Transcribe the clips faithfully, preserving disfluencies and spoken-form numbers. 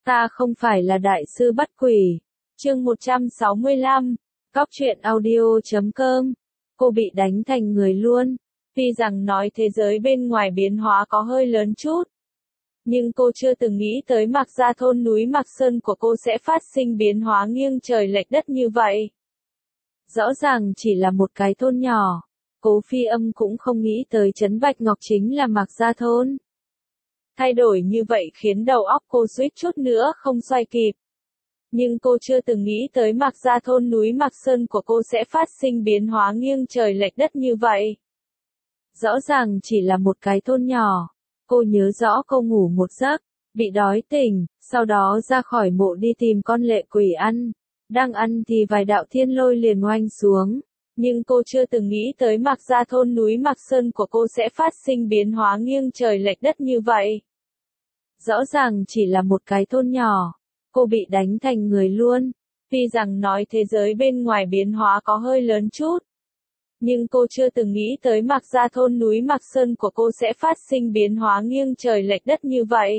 Ta không phải là đại sư bắt quỷ. Chương một trăm sáu mươi lăm, Cóc truyện audio chấm com. Cô bị đánh thành người luôn. Tuy rằng nói thế giới bên ngoài biến hóa có hơi lớn chút, nhưng cô chưa từng nghĩ tới Mạc Gia thôn núi Mạc Sơn của cô sẽ phát sinh biến hóa nghiêng trời lệch đất như vậy. Rõ ràng chỉ là một cái thôn nhỏ, Cố Phi Âm cũng không nghĩ tới Trấn Bạch Ngọc chính là Mạc Gia thôn. Thay đổi như vậy khiến đầu óc cô suýt chút nữa không xoay kịp. Nhưng cô chưa từng nghĩ tới Mạc Gia thôn núi Mạc Sơn của cô sẽ phát sinh biến hóa nghiêng trời lệch đất như vậy. Rõ ràng chỉ là một cái thôn nhỏ. Cô nhớ rõ cô ngủ một giấc, bị đói tỉnh, sau đó ra khỏi mộ đi tìm con lệ quỷ ăn. Đang ăn thì vài đạo thiên lôi liền oanh xuống. Nhưng cô chưa từng nghĩ tới Mạc Gia thôn núi Mạc Sơn của cô sẽ phát sinh biến hóa nghiêng trời lệch đất như vậy. Rõ ràng chỉ là một cái thôn nhỏ, cô bị đánh thành người luôn. Tuy rằng nói thế giới bên ngoài biến hóa có hơi lớn chút, nhưng cô chưa từng nghĩ tới Mạc Gia thôn núi Mạc Sơn của cô sẽ phát sinh biến hóa nghiêng trời lệch đất như vậy.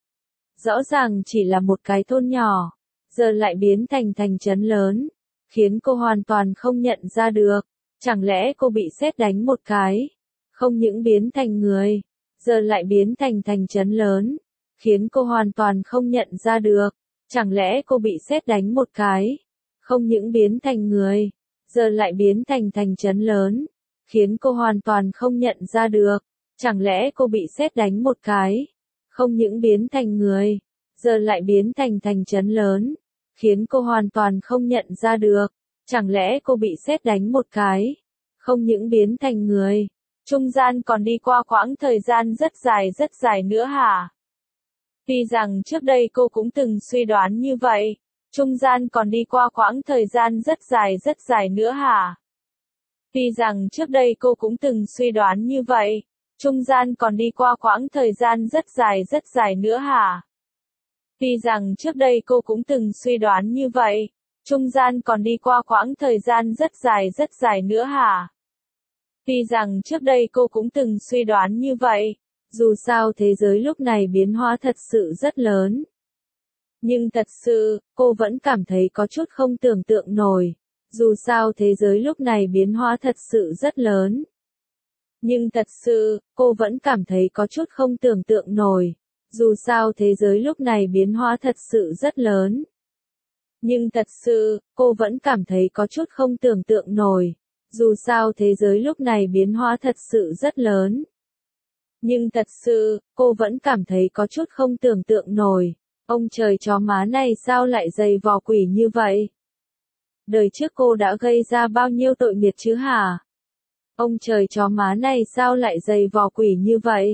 Rõ ràng chỉ là một cái thôn nhỏ, giờ lại biến thành thành trấn lớn, khiến cô hoàn toàn không nhận ra được. Chẳng lẽ cô bị sét đánh một cái, không những biến thành người, giờ lại biến thành thành trấn lớn, khiến cô hoàn toàn không nhận ra được. Chẳng lẽ cô bị sét đánh một cái, không những biến thành người, giờ lại biến thành thành trấn lớn, khiến cô hoàn toàn không nhận ra được. Chẳng lẽ cô bị sét đánh một cái, không những biến thành người, giờ lại biến thành thành trấn lớn, khiến cô hoàn toàn không nhận ra được. Chẳng lẽ cô bị sét đánh một cái, không những biến thành người, trung gian còn đi qua quãng thời gian rất dài rất dài nữa hả? Tuy rằng trước đây cô cũng từng suy đoán như vậy, trung gian còn đi qua quãng thời gian rất dài rất dài nữa hả? Tuy rằng trước đây cô cũng từng suy đoán như vậy, trung gian còn đi qua quãng thời gian rất dài rất dài nữa hả? Tuy rằng trước đây cô cũng từng suy đoán như vậy, trung gian còn đi qua quãng thời gian rất dài rất dài nữa hả? Tuy rằng trước đây cô cũng từng suy đoán như vậy, dù sao thế giới lúc này biến hóa thật sự rất lớn. Nhưng thật sự, cô vẫn cảm thấy có chút không tưởng tượng nổi. Dù sao thế giới lúc này biến hóa thật sự rất lớn. Nhưng thật sự, cô vẫn cảm thấy có chút không tưởng tượng nổi. Dù sao thế giới lúc này biến hóa thật sự rất lớn. Nhưng thật sự, cô vẫn cảm thấy có chút không tưởng tượng nổi. Dù sao thế giới lúc này biến hóa thật sự rất lớn. Nhưng thật sự, cô vẫn cảm thấy có chút không tưởng tượng nổi. Ông trời chó má này sao lại dày vò quỷ như vậy? Đời trước cô đã gây ra bao nhiêu tội nghiệp chứ hả? Ông trời chó má này sao lại dày vò quỷ như vậy?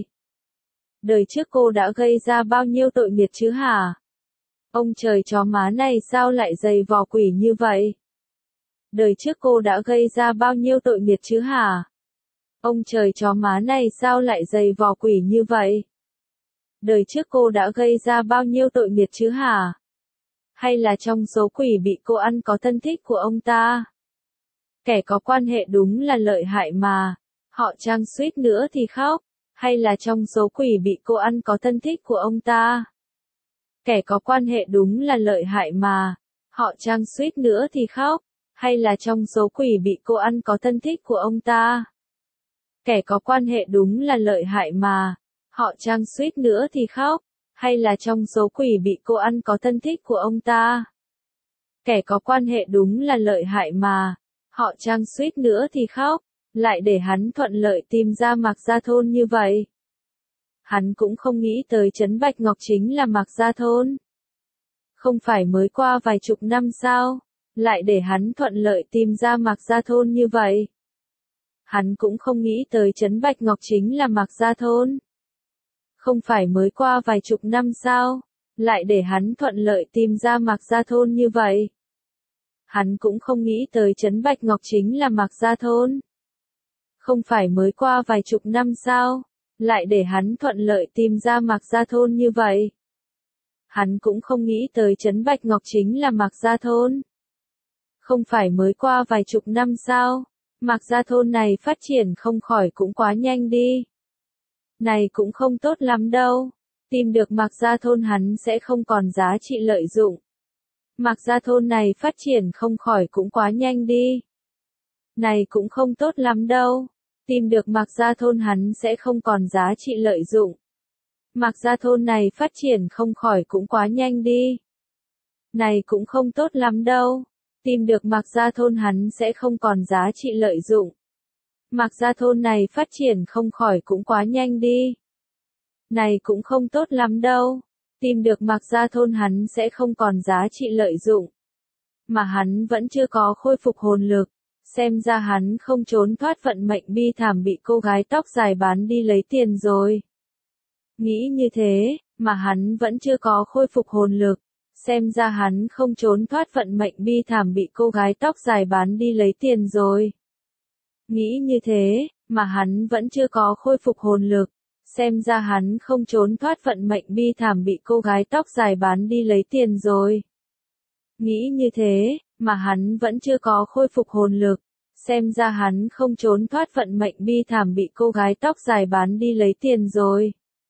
Đời trước cô đã gây ra bao nhiêu tội nghiệp chứ hả? Ông trời chó má này sao lại dày vò quỷ như vậy? Đời trước cô đã gây ra bao nhiêu tội nghiệp chứ hả? Ông trời chó má này sao lại dày vò quỷ như vậy? Đời trước cô đã gây ra bao nhiêu tội nghiệp chứ hả? Hay là trong số quỷ bị cô ăn có thân thích của ông ta? Kẻ có quan hệ đúng là lợi hại mà. Họ Trang suýt nữa thì khóc. Hay là trong số quỷ bị cô ăn có thân thích của ông ta? Kẻ có quan hệ đúng là lợi hại mà. Họ Trang suýt nữa thì khóc. Hay là trong số quỷ bị cô ăn có thân thích của ông ta? Kẻ có quan hệ đúng là lợi hại mà. Họ Trang suýt nữa thì khóc. Hay là trong số quỷ bị cô ăn có thân thích của ông ta? Kẻ có quan hệ đúng là lợi hại mà. Họ Trang suýt nữa thì khóc. Lại để hắn thuận lợi tìm ra Mạc Gia thôn như vậy. Hắn cũng không nghĩ tới Trấn Bạch Ngọc chính là Mạc Gia thôn. Không phải mới qua vài chục năm sao? Lại để hắn thuận lợi tìm ra Mạc Gia thôn như vậy. Hắn cũng không nghĩ tới Trấn Bạch Ngọc chính là Mạc Gia thôn. Không phải mới qua vài chục năm sao? Lại để hắn thuận lợi tìm ra Mạc Gia thôn như vậy. Hắn cũng không nghĩ tới Trấn Bạch Ngọc chính là Mạc Gia thôn. Không phải mới qua vài chục năm sao? Lại để hắn thuận lợi tìm ra Mạc Gia thôn như vậy. Hắn cũng không nghĩ tới Trấn Bạch Ngọc chính là Mạc Gia thôn. Không phải mới qua vài chục năm sao? Mạc Gia thôn này phát triển không khỏi cũng quá nhanh đi. Này cũng không tốt lắm đâu. Tìm được Mạc Gia Thôn hắn sẽ không còn giá trị lợi dụng. Mạc Gia Thôn này phát triển không khỏi cũng quá nhanh đi. Này cũng không tốt lắm đâu. Tìm được Mạc Gia Thôn hắn sẽ không còn giá trị lợi dụng. Mạc Gia Thôn này phát triển không khỏi cũng quá nhanh đi. Này cũng không tốt lắm đâu. Tìm được Mạc Gia Thôn hắn sẽ không còn giá trị lợi dụng. Mạc Gia Thôn này phát triển không khỏi cũng quá nhanh đi. Này cũng không tốt lắm đâu. Tìm được Mạc Gia Thôn hắn sẽ không còn giá trị lợi dụng. Mà hắn vẫn chưa có khôi phục hồn lực. Xem ra hắn không trốn thoát vận mệnh bi thảm bị cô gái tóc dài bán đi lấy tiền rồi. Nghĩ như thế, mà hắn vẫn chưa có khôi phục hồn lực. Xem ra hắn không trốn thoát vận mệnh bi thảm bị cô gái tóc dài bán đi lấy tiền rồi. Nghĩ như thế, mà hắn vẫn chưa có khôi phục hồn lực. Xem ra hắn không trốn thoát vận mệnh bi thảm bị cô gái tóc dài bán đi lấy tiền rồi. Nghĩ như thế, mà hắn vẫn chưa có khôi phục hồn lực. Xem ra hắn không trốn thoát vận mệnh bi thảm bị cô gái tóc dài bán đi lấy tiền rồi.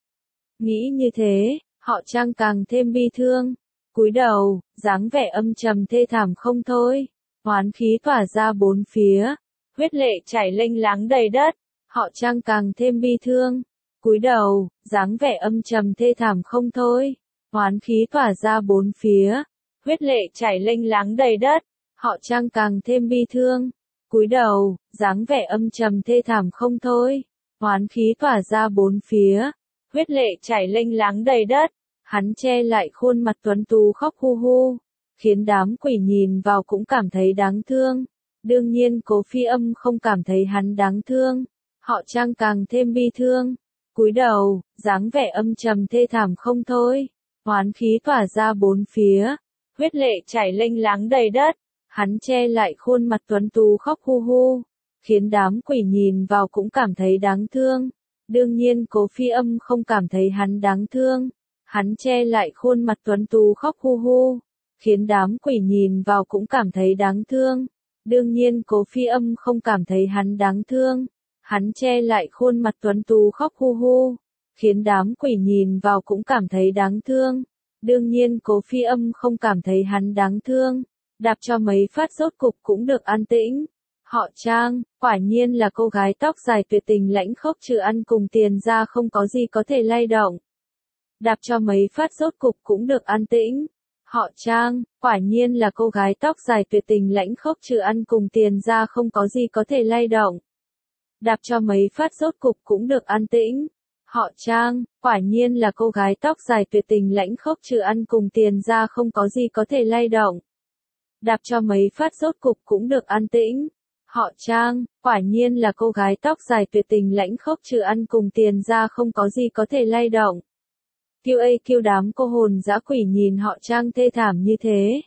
Nghĩ như thế, họ Trang càng thêm bi thương. Cúi đầu, dáng vẻ âm trầm thê thảm không thôi. Oán khí tỏa ra bốn phía. Huyết lệ chảy lênh láng đầy đất. Họ Trang càng thêm bi thương. Cúi đầu, dáng vẻ âm trầm thê thảm không thôi. Oán khí tỏa ra bốn phía. Huyết lệ chảy lênh láng đầy đất. Họ Trang càng thêm bi thương. Cúi đầu, dáng vẻ âm trầm thê thảm không thôi. Oán khí tỏa ra bốn phía. Huyết lệ chảy lênh láng đầy đất. Hắn che lại khuôn mặt tuấn tú khóc hu hu. Khiến đám quỷ nhìn vào cũng cảm thấy đáng thương. Đương nhiên Cố Phi Âm không cảm thấy hắn đáng thương. Họ Trang càng thêm bi thương. Cúi đầu, dáng vẻ âm trầm thê thảm không thôi. Oán khí tỏa ra bốn phía. Huyết lệ chảy lênh láng đầy đất. Hắn che lại khuôn mặt tuấn tú khóc hu hu. Khiến đám quỷ nhìn vào cũng cảm thấy đáng thương. Đương nhiên Cố Phi Âm không cảm thấy hắn đáng thương. Hắn che lại khuôn mặt tuấn tú khóc hu hu. Khiến đám quỷ nhìn vào cũng cảm thấy đáng thương. Đương nhiên Cố Phi Âm không cảm thấy hắn đáng thương. Hắn che lại khuôn mặt tuấn tú khóc hu hu. Khiến đám quỷ nhìn vào cũng cảm thấy đáng thương. Đương nhiên Cố Phi Âm không cảm thấy hắn đáng thương. Đạp cho mấy phát rốt cục cũng được an tĩnh. Họ Trang, quả nhiên là cô gái tóc dài tuyệt tình lãnh khốc trừ ăn cùng tiền ra không có gì có thể lay động. Đạp cho mấy phát rốt cục cũng được an tĩnh. Họ Trang, quả nhiên là cô gái tóc dài tuyệt tình lãnh khốc trừ ăn cùng tiền ra không có gì có thể lay động. Đạp cho mấy phát rốt cục cũng được an tĩnh. Họ Trang, quả nhiên là cô gái tóc dài tuyệt tình lãnh khốc trừ ăn cùng tiền ra không có gì có thể lay động. Đạp cho mấy phát rốt cục cũng được an tĩnh. Họ Trang, quả nhiên là cô gái tóc dài tuyệt tình lãnh khốc trừ ăn cùng tiền ra không có gì có thể lay động. Kiêu A kiêu đám cô hồn dã quỷ nhìn họ Trang thê thảm như thế.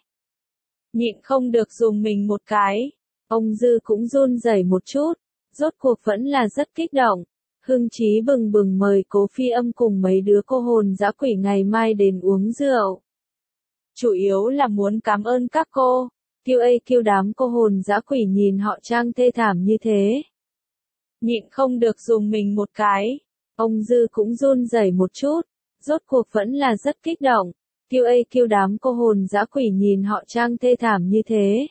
Nhịn không được dùng mình một cái. Ông Dư cũng run rẩy một chút. Rốt cuộc vẫn là rất kích động. Hưng trí bừng bừng mời Cố Phi Âm cùng mấy đứa cô hồn dã quỷ ngày mai đến uống rượu. Chủ yếu là muốn cảm ơn các cô. Kiêu A kiêu đám cô hồn dã quỷ nhìn họ Trang thê thảm như thế. Nhịn không được dùng mình một cái. Ông Dư cũng run rẩy một chút. Rốt cuộc vẫn là rất kích động. Kiêu A kiêu đám cô hồn dã quỷ nhìn họ Trang thê thảm như thế.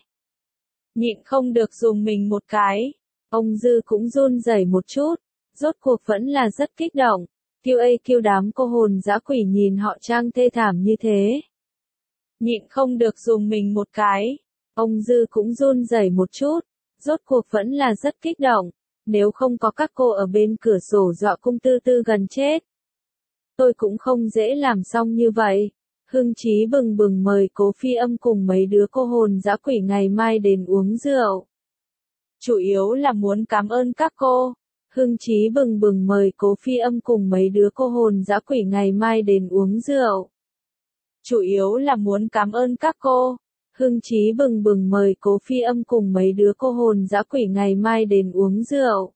Nhịn không được dùng mình một cái. Ông Dư cũng run rẩy một chút. Rốt cuộc vẫn là rất kích động. Kiêu A kiêu đám cô hồn dã quỷ nhìn họ Trang thê thảm như thế. Nhịn không được dùng mình một cái. Ông Dư cũng run rẩy một chút. Rốt cuộc vẫn là rất kích động. Nếu không có các cô ở bên cửa sổ dọa cung tư tư gần chết. Tôi cũng không dễ làm xong như vậy. Hưng trí bừng bừng mời Cố Phi Âm cùng mấy đứa cô hồn dã quỷ ngày mai đến uống rượu. Chủ yếu là muốn cảm ơn các cô. Hưng trí bừng bừng mời Cố Phi Âm cùng mấy đứa cô hồn dã quỷ ngày mai đến uống rượu. Chủ yếu là muốn cảm ơn các cô. Hưng trí bừng bừng mời Cố Phi Âm cùng mấy đứa cô hồn dã quỷ ngày mai đến uống rượu.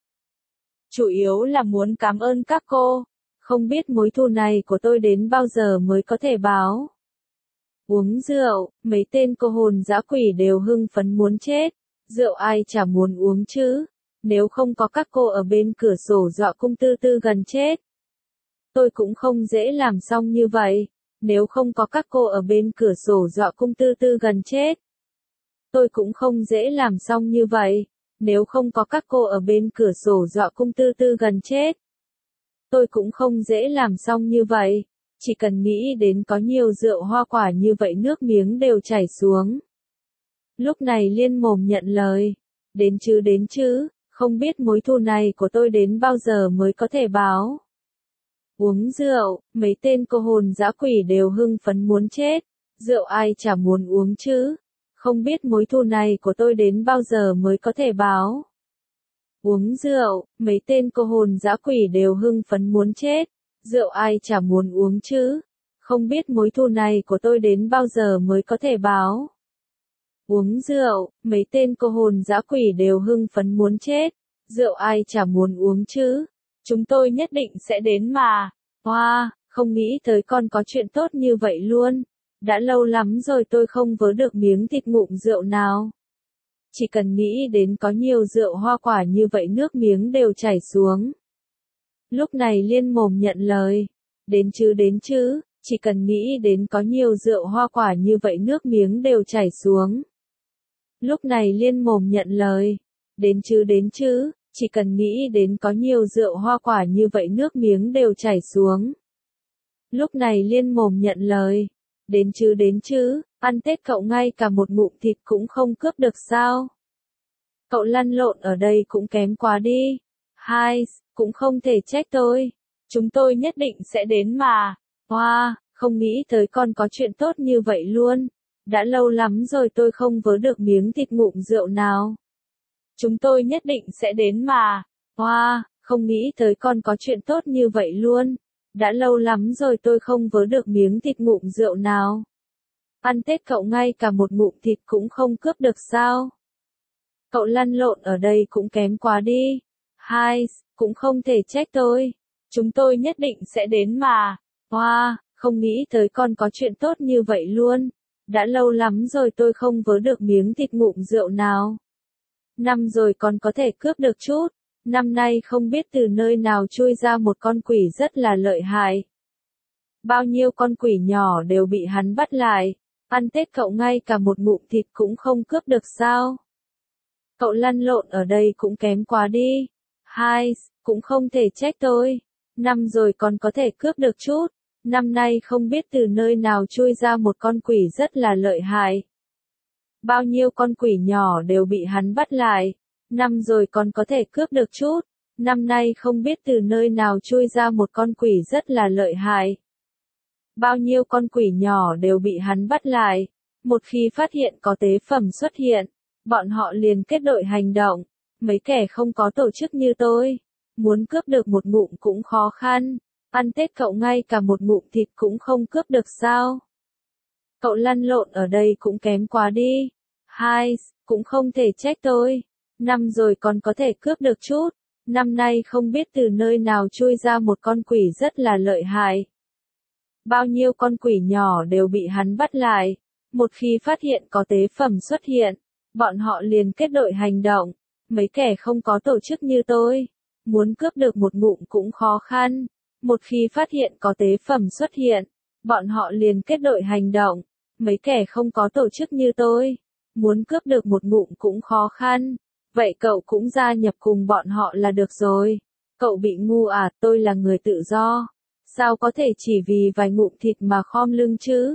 Chủ yếu là muốn cảm ơn các cô. Không biết mối thù này của tôi đến bao giờ mới có thể báo. Uống rượu, mấy tên cô hồn dã quỷ đều hưng phấn muốn chết. Rượu ai chả muốn uống chứ. Nếu không có các cô ở bên cửa sổ dọa cung tư tư gần chết. tôi cũng không dễ làm xong như vậy. Nếu không có các cô ở bên cửa sổ dọa cung tư tư gần chết. Tôi cũng không dễ làm xong như vậy. Nếu không có các cô ở bên cửa sổ dọa cung tư tư gần chết. Tôi cũng không dễ làm xong như vậy. Chỉ cần nghĩ đến có nhiều rượu hoa quả như vậy nước miếng đều chảy xuống. Lúc này Liên mồm nhận lời. Đến chứ đến chứ, không biết mối thù này của tôi đến bao giờ mới có thể báo. Uống rượu, mấy tên cô hồn dã quỷ đều hưng phấn muốn chết. Rượu ai chả muốn uống chứ. Không biết mối thù này của tôi đến bao giờ mới có thể báo. Uống rượu, mấy tên cô hồn dã quỷ đều hưng phấn muốn chết. Rượu ai chả muốn uống chứ. Không biết mối thù này của tôi đến bao giờ mới có thể báo. Uống rượu, mấy tên cô hồn dã quỷ đều hưng phấn muốn chết. Rượu ai chả muốn uống chứ. Chúng tôi nhất định sẽ đến mà. Hoa, wow, không nghĩ tới con có chuyện tốt như vậy luôn. Đã lâu lắm rồi tôi không vớ được miếng thịt ngụm rượu nào. Chỉ cần nghĩ đến có nhiều rượu hoa quả như vậy nước miếng đều chảy xuống. Lúc này Liên mồm nhận lời. Đến chứ đến chứ, chỉ cần nghĩ đến có nhiều rượu hoa quả như vậy nước miếng đều chảy xuống. Lúc này Liên mồm nhận lời. Đến chứ đến chứ, chỉ cần nghĩ đến có nhiều rượu hoa quả như vậy nước miếng đều chảy xuống. Lúc này Liên mồm nhận lời. Đến chứ đến chứ, ăn Tết cậu ngay cả một ngụm thịt cũng không cướp được sao? Cậu lăn lộn ở đây cũng kém quá đi. Hai, cũng không thể trách tôi. Chúng tôi nhất định sẽ đến mà. Hoa, wow, không nghĩ tới con có chuyện tốt như vậy luôn. Đã lâu lắm rồi tôi không vớ được miếng thịt ngụm rượu nào. Chúng tôi nhất định sẽ đến mà. Hoa, wow, không nghĩ tới con có chuyện tốt như vậy luôn. Đã lâu lắm rồi tôi không vớ được miếng thịt ngụm rượu nào. Ăn Tết cậu ngay cả một ngụm thịt cũng không cướp được sao? Cậu lăn lộn ở đây cũng kém quá đi. Hai, cũng không thể trách tôi. Chúng tôi nhất định sẽ đến mà. Hoa, wow, không nghĩ tới con có chuyện tốt như vậy luôn. Đã lâu lắm rồi tôi không vớ được miếng thịt ngụm rượu nào. Năm rồi còn có thể cướp được chút. Năm nay không biết từ nơi nào chui ra một con quỷ rất là lợi hại. Bao nhiêu con quỷ nhỏ đều bị hắn bắt lại. Ăn Tết cậu ngay cả một ngụm thịt cũng không cướp được sao? Cậu lăn lộn ở đây cũng kém quá đi. Hai, cũng không thể trách tôi. Năm rồi còn có thể cướp được chút. Năm nay không biết từ nơi nào chui ra một con quỷ rất là lợi hại. Bao nhiêu con quỷ nhỏ đều bị hắn bắt lại. Năm rồi còn có thể cướp được chút. Năm nay không biết từ nơi nào chui ra một con quỷ rất là lợi hại. Bao nhiêu con quỷ nhỏ đều bị hắn bắt lại. Một khi phát hiện có tế phẩm xuất hiện, bọn họ liền kết đội hành động. Mấy kẻ không có tổ chức như tôi, muốn cướp được một ngụm cũng khó khăn. Ăn Tết cậu ngay cả một ngụm thịt cũng không cướp được sao? Cậu lăn lộn ở đây cũng kém quá đi. Hai, cũng không thể trách tôi. Năm rồi còn có thể cướp được chút. Năm nay không biết từ nơi nào chui ra một con quỷ rất là lợi hại. Bao nhiêu con quỷ nhỏ đều bị hắn bắt lại. Một khi phát hiện có tế phẩm xuất hiện, bọn họ liền kết đội hành động. Mấy kẻ không có tổ chức như tôi, muốn cướp được một ngụm cũng khó khăn. Một khi phát hiện có tế phẩm xuất hiện, bọn họ liền kết đội hành động. Mấy kẻ không có tổ chức như tôi, muốn cướp được một ngụm cũng khó khăn. Vậy cậu cũng gia nhập cùng bọn họ là được rồi. Cậu bị ngu à, tôi là người tự do. Sao có thể chỉ vì vài ngụm thịt mà khom lưng chứ?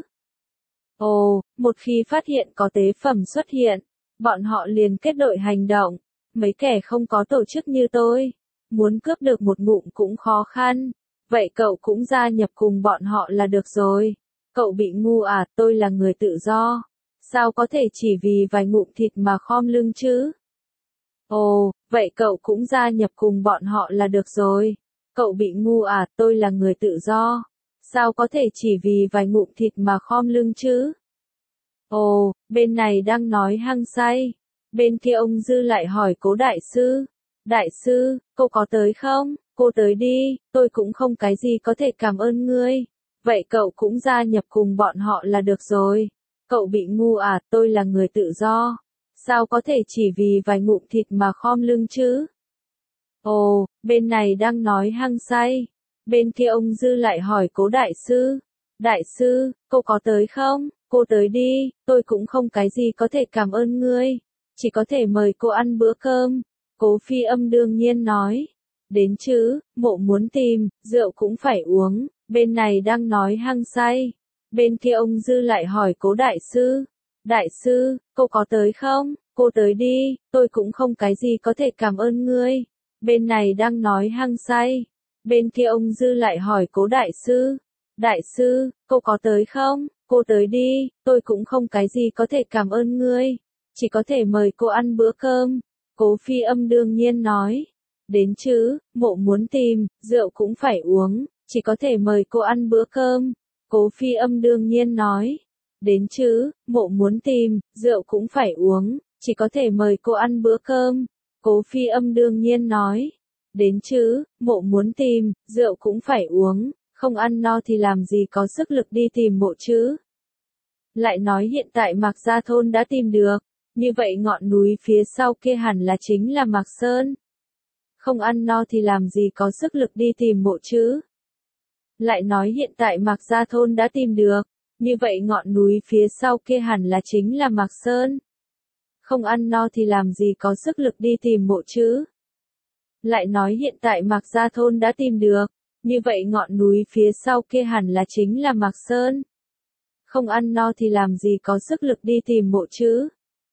Ồ, một khi phát hiện có tế phẩm xuất hiện, bọn họ liền kết đội hành động. Mấy kẻ không có tổ chức như tôi, muốn cướp được một ngụm cũng khó khăn. Vậy cậu cũng gia nhập cùng bọn họ là được rồi. Cậu bị ngu à, tôi là người tự do. Sao có thể chỉ vì vài ngụm thịt mà khom lưng chứ? Ồ, vậy cậu cũng gia nhập cùng bọn họ là được rồi. Cậu bị ngu à, tôi là người tự do. Sao có thể chỉ vì vài ngụm thịt mà khom lưng chứ? Ồ, bên này đang nói hăng say. Bên kia ông Dư lại hỏi Cố đại sư. Đại sư, cô có tới không? Cô tới đi, tôi cũng không cái gì có thể cảm ơn ngươi. Vậy cậu cũng gia nhập cùng bọn họ là được rồi. Cậu bị ngu à, tôi là người tự do. Sao có thể chỉ vì vài ngụm thịt mà khom lưng chứ? Ồ, bên này đang nói hăng say. Bên kia ông Dư lại hỏi Cố đại sư. Đại sư, cô có tới không? Cô tới đi, tôi cũng không cái gì có thể cảm ơn ngươi. Chỉ có thể mời cô ăn bữa cơm. Cố Phi Âm đương nhiên nói. Đến chứ, mộ muốn tìm, rượu cũng phải uống. Bên này đang nói hăng say. Bên kia ông Dư lại hỏi Cố đại sư. Đại sư, cô có tới không? Cô tới đi, tôi cũng không cái gì có thể cảm ơn ngươi. Bên này đang nói hăng say. Bên kia ông Dư lại hỏi Cố đại sư. Đại sư, cô có tới không? Cô tới đi, tôi cũng không cái gì có thể cảm ơn ngươi. Chỉ có thể mời cô ăn bữa cơm. Cố Phi Âm đương nhiên nói. Đến chứ, mộ muốn tìm, rượu cũng phải uống. Chỉ có thể mời cô ăn bữa cơm. Cố Phi Âm đương nhiên nói. Đến chứ, mộ muốn tìm, rượu cũng phải uống. Chỉ có thể mời cô ăn bữa cơm. Cố Phi Âm đương nhiên nói. Đến chứ, mộ muốn tìm, rượu cũng phải uống. Không ăn no thì làm gì có sức lực đi tìm mộ chứ. Lại nói hiện tại Mạc Gia Thôn đã tìm được. Như vậy ngọn núi phía sau kia hẳn là chính là Mạc Sơn. Không ăn no thì làm gì có sức lực đi tìm mộ chứ. Lại nói hiện tại Mạc Gia Thôn đã tìm được. Như vậy ngọn núi phía sau kia hẳn là chính là Mạc Sơn. Không ăn no thì làm gì có sức lực đi tìm mộ chứ. Lại nói hiện tại Mạc Gia Thôn đã tìm được. Như vậy ngọn núi phía sau kia hẳn là chính là Mạc Sơn. Không ăn no thì làm gì có sức lực đi tìm mộ chứ.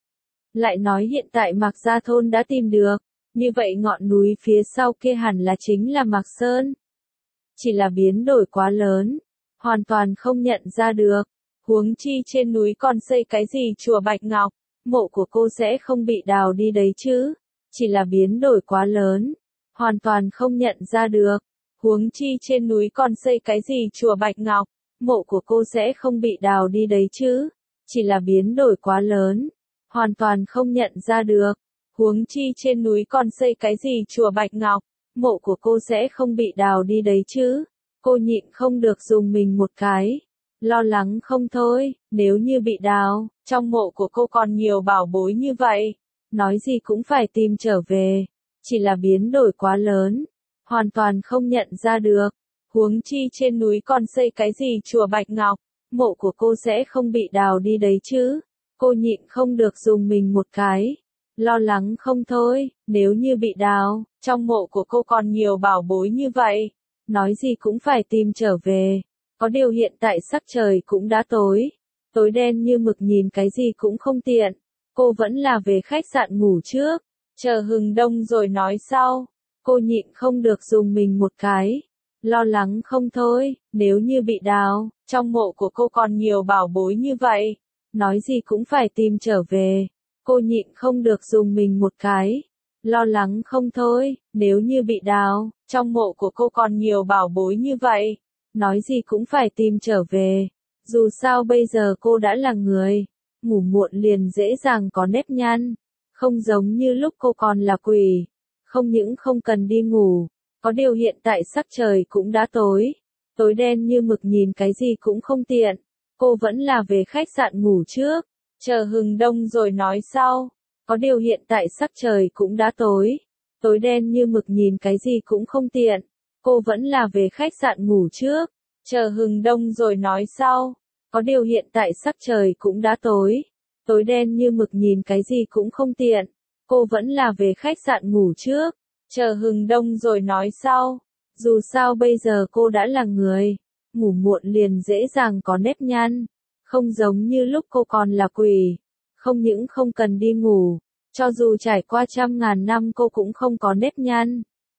Lại nói hiện tại Mạc Gia Thôn đã tìm được. Như vậy ngọn núi phía sau kia hẳn là chính là Mạc Sơn. Chỉ là biến đổi quá lớn. Hoàn toàn không nhận ra được. Huống chi trên núi còn xây cái gì chùa Bạch Ngọc. Mộ của cô sẽ không bị đào đi đấy chứ. Chỉ là biến đổi quá lớn. Hoàn toàn không nhận ra được. Huống chi trên núi còn xây cái gì chùa Bạch Ngọc. Mộ của cô sẽ không bị đào đi đấy chứ. Chỉ là biến đổi quá lớn. Hoàn toàn không nhận ra được. Huống chi trên núi còn xây cái gì chùa Bạch Ngọc. Mộ của cô sẽ không bị đào đi đấy chứ. Cô nhịn không được dùng mình một cái. Lo lắng không thôi, nếu như bị đào, trong mộ của cô còn nhiều bảo bối như vậy. Nói gì cũng phải tìm trở về. Chỉ là biến đổi quá lớn. Hoàn toàn không nhận ra được. Huống chi trên núi còn xây cái gì chùa Bạch Ngọc. Mộ của cô sẽ không bị đào đi đấy chứ. Cô nhịn không được dùng mình một cái. Lo lắng không thôi, nếu như bị đào, trong mộ của cô còn nhiều bảo bối như vậy. Nói gì cũng phải tìm trở về. Có điều hiện tại sắc trời cũng đã tối. Tối đen như mực nhìn cái gì cũng không tiện. Cô vẫn là về khách sạn ngủ trước. Chờ hừng đông rồi nói sau. Cô nhịn không được dùng mình một cái. Lo lắng không thôi, nếu như bị đào, trong mộ của cô còn nhiều bảo bối như vậy. Nói gì cũng phải tìm trở về. Cô nhịn không được dùng mình một cái. Lo lắng không thôi, nếu như bị đào, trong mộ của cô còn nhiều bảo bối như vậy. Nói gì cũng phải tìm trở về. Dù sao bây giờ cô đã là người. Ngủ muộn liền dễ dàng có nếp nhăn. Không giống như lúc cô còn là quỷ. Không những không cần đi ngủ. Có điều hiện tại sắc trời cũng đã tối. Tối đen như mực nhìn cái gì cũng không tiện. Cô vẫn là về khách sạn ngủ trước. Chờ hừng đông rồi nói sau. Có điều hiện tại sắc trời cũng đã tối. Tối đen như mực nhìn cái gì cũng không tiện. Cô vẫn là về khách sạn ngủ trước. Chờ hừng đông rồi nói sau. Có điều hiện tại sắc trời cũng đã tối. Tối đen như mực nhìn cái gì cũng không tiện. Cô vẫn là về khách sạn ngủ trước. Chờ hừng đông rồi nói sau. Dù sao bây giờ cô đã là người. Ngủ muộn liền dễ dàng có nếp nhăn. Không giống như lúc cô còn là quỷ. Không những không cần đi ngủ. Cho dù trải qua trăm ngàn năm cô cũng không có nếp nhăn.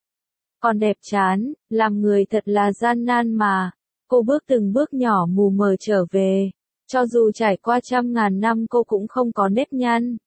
Còn đẹp chán, làm người thật là gian nan mà. Cô bước từng bước nhỏ mù mờ trở về. Cho dù trải qua trăm ngàn năm cô cũng không có nếp nhăn.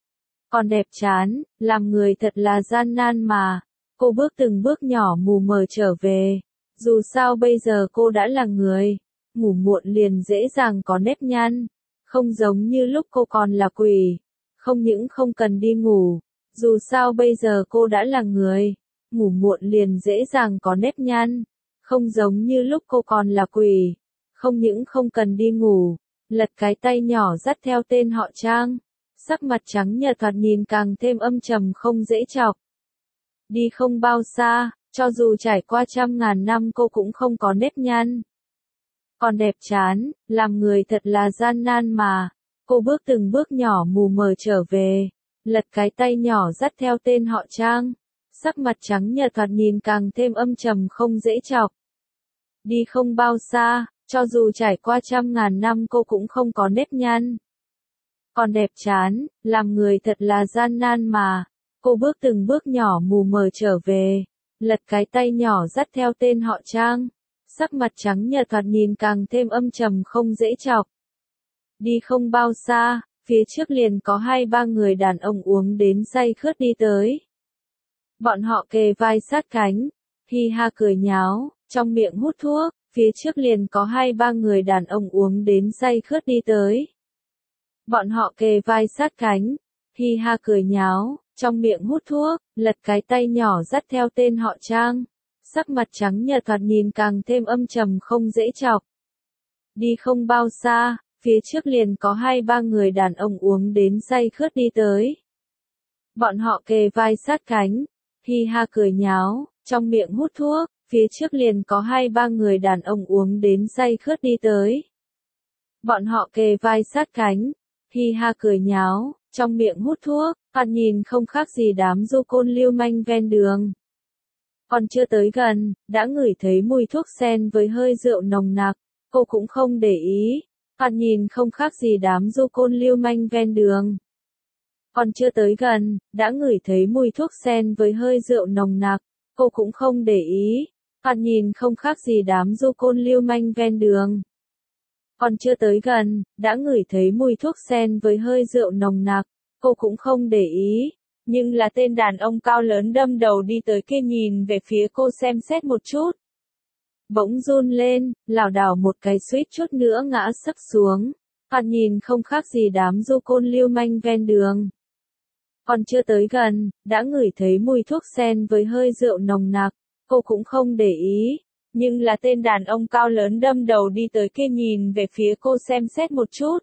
Còn đẹp chán, làm người thật là gian nan mà. Cô bước từng bước nhỏ mù mờ trở về. Dù sao bây giờ cô đã là người. Ngủ muộn liền dễ dàng có nếp nhăn. Không giống như lúc cô còn là quỷ. Không những không cần đi ngủ. Dù sao bây giờ cô đã là người. Ngủ muộn liền dễ dàng có nếp nhăn. Không giống như lúc cô còn là quỷ. Không những không cần đi ngủ. Lật cái tay nhỏ dắt theo tên họ Trang. Sắc mặt trắng nhợt thoạt nhìn càng thêm âm trầm không dễ chọc. Đi không bao xa, Cho dù trải qua trăm ngàn năm cô cũng không có nếp nhăn. Còn đẹp chán, làm người thật là gian nan mà. Cô bước từng bước nhỏ mù mờ trở về, lật cái tay nhỏ dắt theo tên họ Trang. Sắc mặt trắng nhợt thoạt nhìn càng thêm âm trầm không dễ chọc. Đi không bao xa, cho dù trải qua trăm ngàn năm cô cũng không có nếp nhăn. Còn đẹp chán, làm người thật là gian nan mà. Cô bước từng bước nhỏ mù mờ trở về, lật cái tay nhỏ dắt theo tên họ Trang. Sắc mặt trắng nhợt thoạt nhìn càng thêm âm trầm không dễ chọc. Đi không bao xa, phía trước liền có hai ba người đàn ông uống đến say khướt đi tới. Bọn họ kề vai sát cánh, hi ha cười nháo, trong miệng hút thuốc, phía trước liền có hai ba người đàn ông uống đến say khướt đi tới. Bọn họ kề vai sát cánh, hi ha cười nháo, trong miệng hút thuốc, lật cái tay nhỏ dắt theo tên họ Trang. Sắc mặt trắng nhợt thoạt nhìn càng thêm âm trầm không dễ chọc. Đi không bao xa, phía trước liền có hai ba người đàn ông uống đến say khướt đi tới. Bọn họ kề vai sát cánh, hi ha cười nháo, trong miệng hút thuốc, phía trước liền có hai ba người đàn ông uống đến say khướt đi tới. Bọn họ kề vai sát cánh, hi ha cười nháo, trong miệng hút thuốc, thoạt nhìn không khác gì đám du côn lưu manh ven đường. Còn chưa tới gần, đã ngửi thấy mùi thuốc sen với hơi rượu nồng nặc, cô cũng không để ý, thoạt nhìn không khác gì đám du côn lưu manh ven đường. Còn chưa tới gần, đã ngửi thấy mùi thuốc sen với hơi rượu nồng nặc, cô cũng không để ý, thoạt nhìn không khác gì đám du côn lưu manh ven đường. Còn chưa tới gần, đã ngửi thấy mùi thuốc sen với hơi rượu nồng nặc, cô cũng không để ý. Nhưng là tên đàn ông cao lớn đâm đầu đi tới kia nhìn về phía cô xem xét một chút. Bỗng run lên, lảo đảo một cái suýt chút nữa ngã sấp xuống. Thoạt nhìn không khác gì đám du côn lưu manh ven đường. Còn chưa tới gần, đã ngửi thấy mùi thuốc sen với hơi rượu nồng nặc, cô cũng không để ý. Nhưng là tên đàn ông cao lớn đâm đầu đi tới kia nhìn về phía cô xem xét một chút.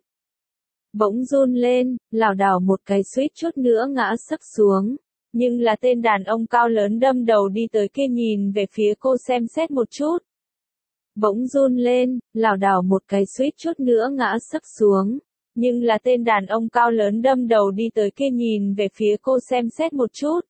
Bỗng run lên, lảo đảo một cái suýt chút nữa ngã sấp xuống. Nhưng là tên đàn ông cao lớn đâm đầu đi tới kia nhìn về phía cô xem xét một chút. Bỗng run lên, lảo đảo một cái suýt chút nữa ngã sấp xuống. Nhưng là tên đàn ông cao lớn đâm đầu đi tới kia nhìn về phía cô xem xét một chút.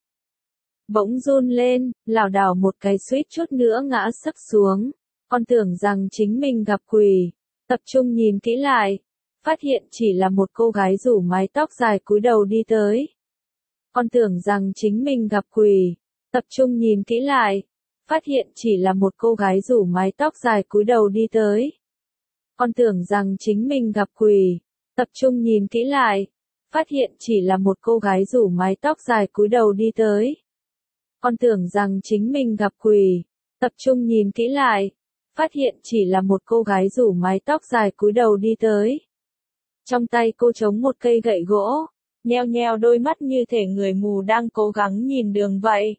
Bỗng run lên, lảo đảo một cái suýt chút nữa ngã sấp xuống. Còn tưởng rằng chính mình gặp quỷ. Tập trung nhìn kỹ lại. Phát hiện chỉ là một cô gái rủ mái tóc dài cúi đầu đi tới. Còn tưởng rằng chính mình gặp quỷ. Tập trung nhìn kỹ lại. Phát hiện chỉ là một cô gái rủ mái tóc dài cúi đầu đi tới. Còn tưởng rằng chính mình gặp quỷ. Tập trung nhìn kỹ lại. Phát hiện chỉ là một cô gái rủ mái tóc dài cúi đầu đi tới. Còn tưởng rằng chính mình gặp quỷ. Tập trung nhìn kỹ lại. Phát hiện chỉ là một cô gái rủ mái tóc dài cúi đầu đi tới. Trong tay cô chống một cây gậy gỗ, nheo nheo đôi mắt như thể người mù đang cố gắng nhìn đường vậy.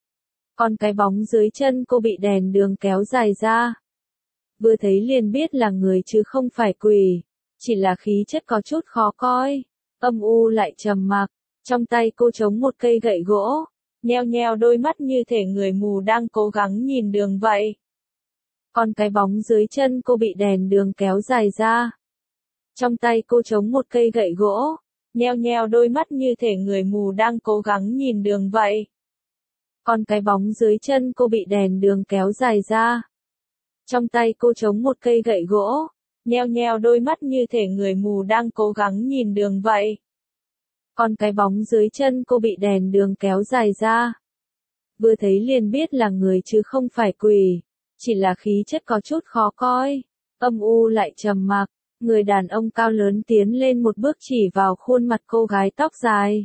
Còn cái bóng dưới chân cô bị đèn đường kéo dài ra. Vừa thấy liền biết là người chứ không phải quỷ, chỉ là khí chất có chút khó coi, âm u lại trầm mặc. Trong tay cô chống một cây gậy gỗ, nheo nheo đôi mắt như thể người mù đang cố gắng nhìn đường vậy. Còn cái bóng dưới chân cô bị đèn đường kéo dài ra. Trong tay cô chống một cây gậy gỗ, nheo nheo đôi mắt như thể người mù đang cố gắng nhìn đường vậy. Còn cái bóng dưới chân cô bị đèn đường kéo dài ra. Trong tay cô chống một cây gậy gỗ, nheo nheo đôi mắt như thể người mù đang cố gắng nhìn đường vậy. Còn cái bóng dưới chân cô bị đèn đường kéo dài ra. Vừa thấy liền biết là người chứ không phải quỷ, chỉ là khí chất có chút khó coi, âm u lại trầm mặc. Người đàn ông cao lớn tiến lên một bước chỉ vào khuôn mặt cô gái tóc dài.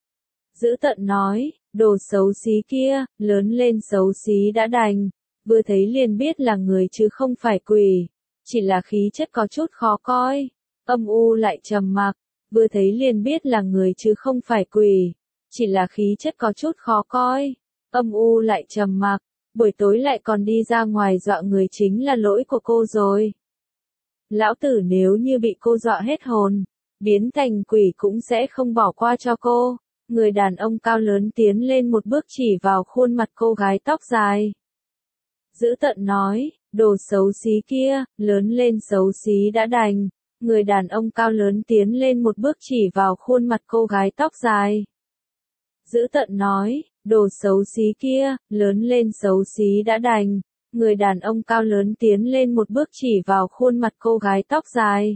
Dữ tợn nói, đồ xấu xí kia, lớn lên xấu xí đã đành, vừa thấy liền biết là người chứ không phải quỷ, chỉ là khí chất có chút khó coi, âm u lại trầm mặc, vừa thấy liền biết là người chứ không phải quỷ, chỉ là khí chất có chút khó coi, âm u lại trầm mặc, buổi tối lại còn đi ra ngoài dọa người chính là lỗi của cô rồi. Lão tử nếu như bị cô dọa hết hồn, biến thành quỷ cũng sẽ không bỏ qua cho cô. Người đàn ông cao lớn tiến lên một bước chỉ vào khuôn mặt cô gái tóc dài. Dữ tợn nói, đồ xấu xí kia, lớn lên xấu xí đã đành. Người đàn ông cao lớn tiến lên một bước chỉ vào khuôn mặt cô gái tóc dài. Dữ tợn nói, đồ xấu xí kia, lớn lên xấu xí đã đành. Người đàn ông cao lớn tiến lên một bước chỉ vào khuôn mặt cô gái tóc dài.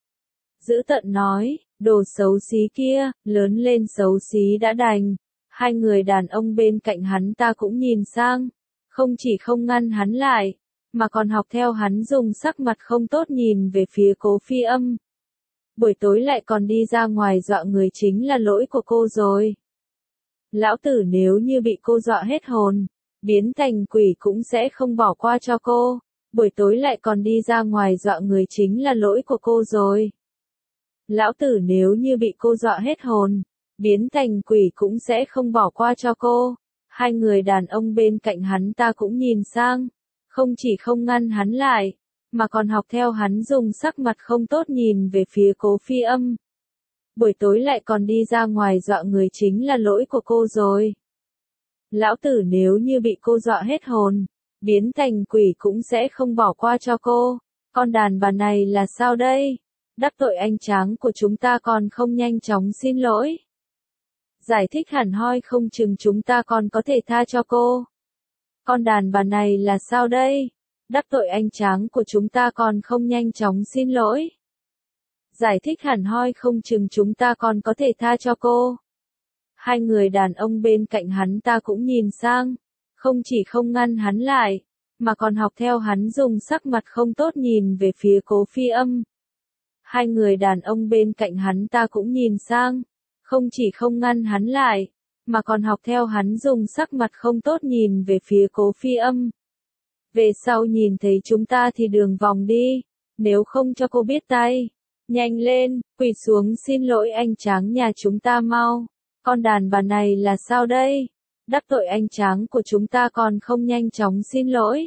Dữ tợn nói, đồ xấu xí kia, lớn lên xấu xí đã đành. Hai người đàn ông bên cạnh hắn ta cũng nhìn sang, không chỉ không ngăn hắn lại, mà còn học theo hắn dùng sắc mặt không tốt nhìn về phía Cố Phi Âm. Buổi tối lại còn đi ra ngoài dọa người chính là lỗi của cô rồi. Lão tử nếu như bị cô dọa hết hồn, biến thành quỷ cũng sẽ không bỏ qua cho cô. Buổi tối lại còn đi ra ngoài dọa người chính là lỗi của cô rồi. Lão tử nếu như bị cô dọa hết hồn, biến thành quỷ cũng sẽ không bỏ qua cho cô. Hai người đàn ông bên cạnh hắn ta cũng nhìn sang, không chỉ không ngăn hắn lại, mà còn học theo hắn dùng sắc mặt không tốt nhìn về phía Cố Phi Âm. Buổi tối lại còn đi ra ngoài dọa người chính là lỗi của cô rồi. Lão tử nếu như bị cô dọa hết hồn, biến thành quỷ cũng sẽ không bỏ qua cho cô. Con đàn bà này là sao đây? Đắc tội anh tráng của chúng ta còn không nhanh chóng xin lỗi. Giải thích hẳn hoi không chừng chúng ta còn có thể tha cho cô. Con đàn bà này là sao đây? Đắc tội anh tráng của chúng ta còn không nhanh chóng xin lỗi. Giải thích hẳn hoi không chừng chúng ta còn có thể tha cho cô. Hai người đàn ông bên cạnh hắn ta cũng nhìn sang, không chỉ không ngăn hắn lại, mà còn học theo hắn dùng sắc mặt không tốt nhìn về phía Cố Phi Âm. Hai người đàn ông bên cạnh hắn ta cũng nhìn sang, không chỉ không ngăn hắn lại, mà còn học theo hắn dùng sắc mặt không tốt nhìn về phía Cố Phi Âm. Về sau nhìn thấy chúng ta thì đường vòng đi, nếu không cho cô biết tay. Nhanh lên, quỳ xuống xin lỗi anh tráng nhà chúng ta mau. Con đàn bà này là sao đây? Đắc tội anh tráng của chúng ta còn không nhanh chóng xin lỗi.